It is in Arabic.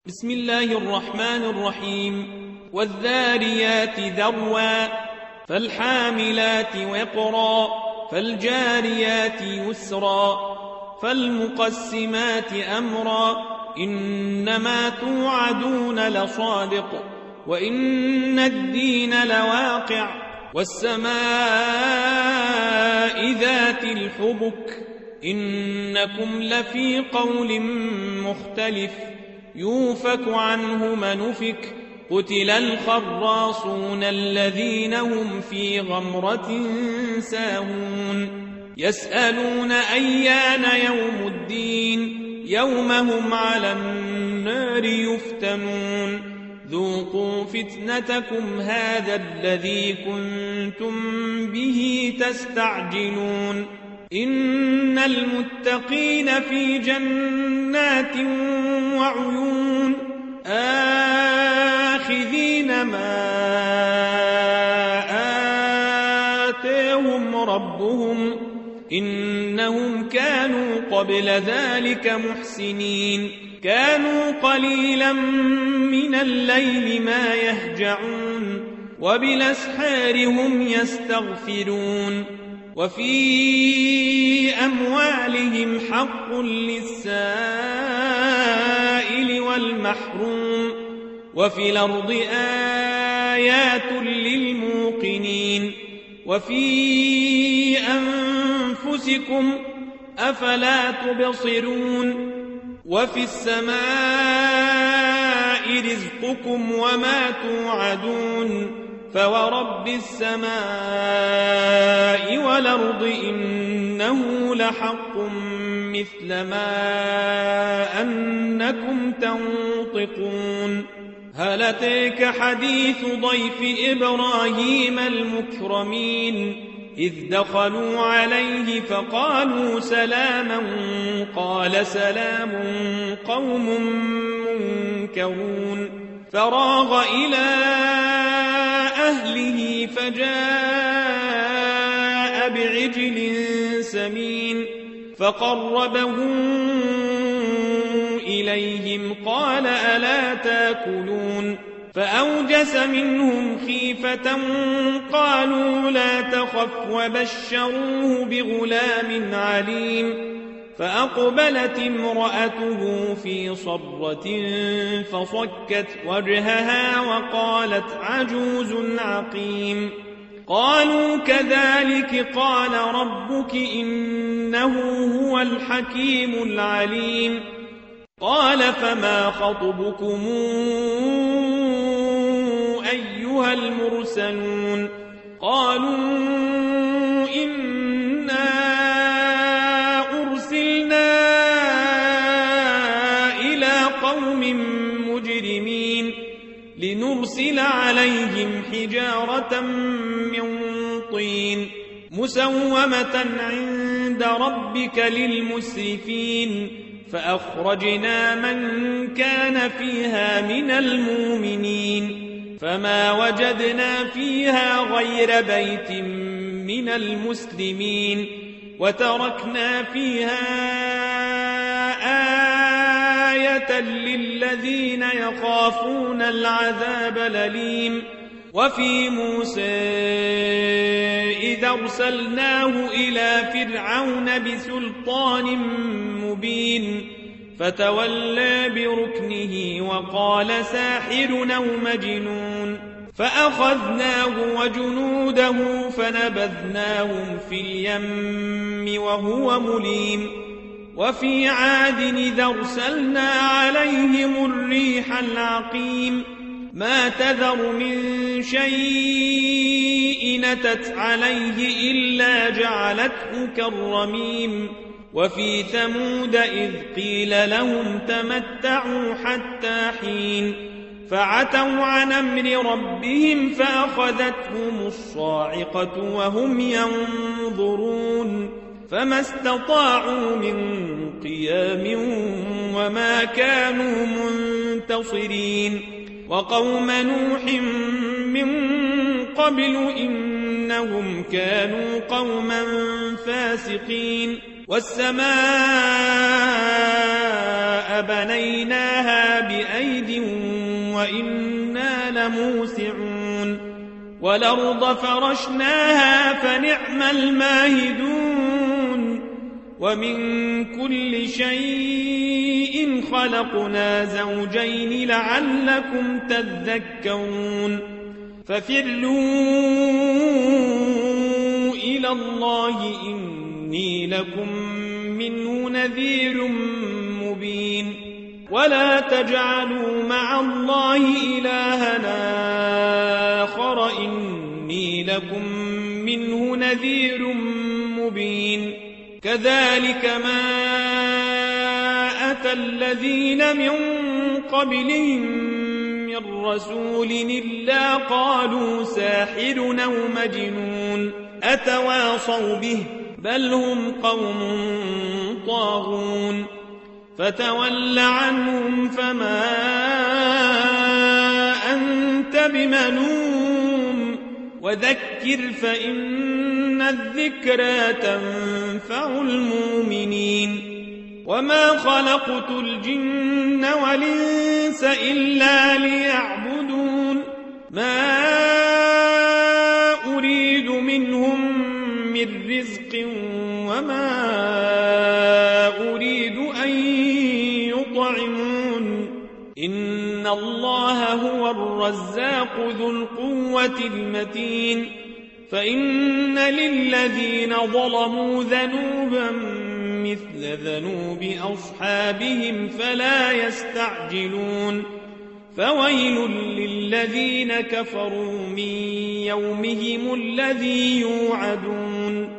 بسم الله الرحمن الرحيم والذاريات ذروا فالحاملات وقرا فالجاريات يسرا فالمقسمات أمرا إنما توعدون لصادق وإن الدين لواقع والسماء ذات الحبك إنكم لفي قول مختلف يوفك عنه من أفك قتل الخراصون الذين هم في غمرة ساهون يسألون أيان يوم الدين يوم هم على النار يفتنون ذوقوا فتنتكم هذا الذي كنتم به تستعجلون إن المتقين في جنات وعيون آخذين ما آتاهم ربهم إنهم كانوا قبل ذلك محسنين كانوا قليلا من الليل ما يهجعون وبالأسحار هم يستغفرون وفي أموالهم حق للسائل والمحروم وفي الأرض آيات للموقنين وفي أنفسكم أفلا تبصرون وفي السماء رزقكم وما توعدون فورب السماء والأرض إنه لحق مثل ما أنكم تنطقون هل أتاك حديث ضيف إبراهيم المكرمين إذ دخلوا عليه فقالوا سلاما قال سلام قوم منكرون فراغ إلى أهله فجاء بعجل سمين فقربه إليهم قال ألا تاكلون فأوجس منهم خيفة قالوا لا تخف وبشروه بغلام عليم فأقبلت امرأته في صرة فصكت وجهها وقالت عجوز عقيم قالوا كذلك قال ربك إنه هو الحكيم العليم قال فما خطبكم أيها المرسلون قالوا إنا أرسلنا إلى قوم مجرمين لنرسل عليهم حجارة من طين مسومة عند ربك للمسرفين فأخرجنا من كان فيها من المؤمنين فما وجدنا فيها غير بيت من المسلمين وتركنا فيها آية للذين يخافون العذاب الأليم وفي موسى إذا أرسلناه إلى فرعون بسلطان مبين فتولى بركنه وقال ساحر أو مجنون فأخذناه وجنوده فنبذناهم في اليم وهو مليم وفي عاد إذا أرسلنا عليهم الريح العقيم ما تذر من شيء نتت عليه إلا جعلته كالرميم وفي ثمود إذ قيل لهم تمتعوا حتى حين فعتوا عن أمر ربهم فأخذتهم الصاعقة وهم ينظرون فما استطاعوا من قيام وما كانوا منتصرين وقوم نوح من قبل إنهم كانوا قوما فاسقين والسماء بنيناها بأيد وإنا لموسعون والأرض فرشناها فنعم الماهدون ومن كل شيء خلقنا زوجين لعلكم تذكرون ففروا إلى الله إني لكم منه نذير مبين ولا تجعلوا مع الله إلهنا آخر إني لكم منه نذير مبين كذلك ما أتى الذين من قبلهم من رسول إلا قالوا ساحر أو مجنون أتواصوا به بل هم قوم طاغون فتول عنهم فما أنت بملوم وذكر فإن الذكرى تنفع المؤمنين وما خلقت الجن والإنس إلا ليعبدون ما أريد منهم من رزق وما أريد أن يطعمون إن الله هو الرزاق ذو القوة المتين فإن للذين ظلموا ذنوبا مثل ذنوب أصحابهم فلا يستعجلون فويل للذين كفروا من يومهم الذي يوعدون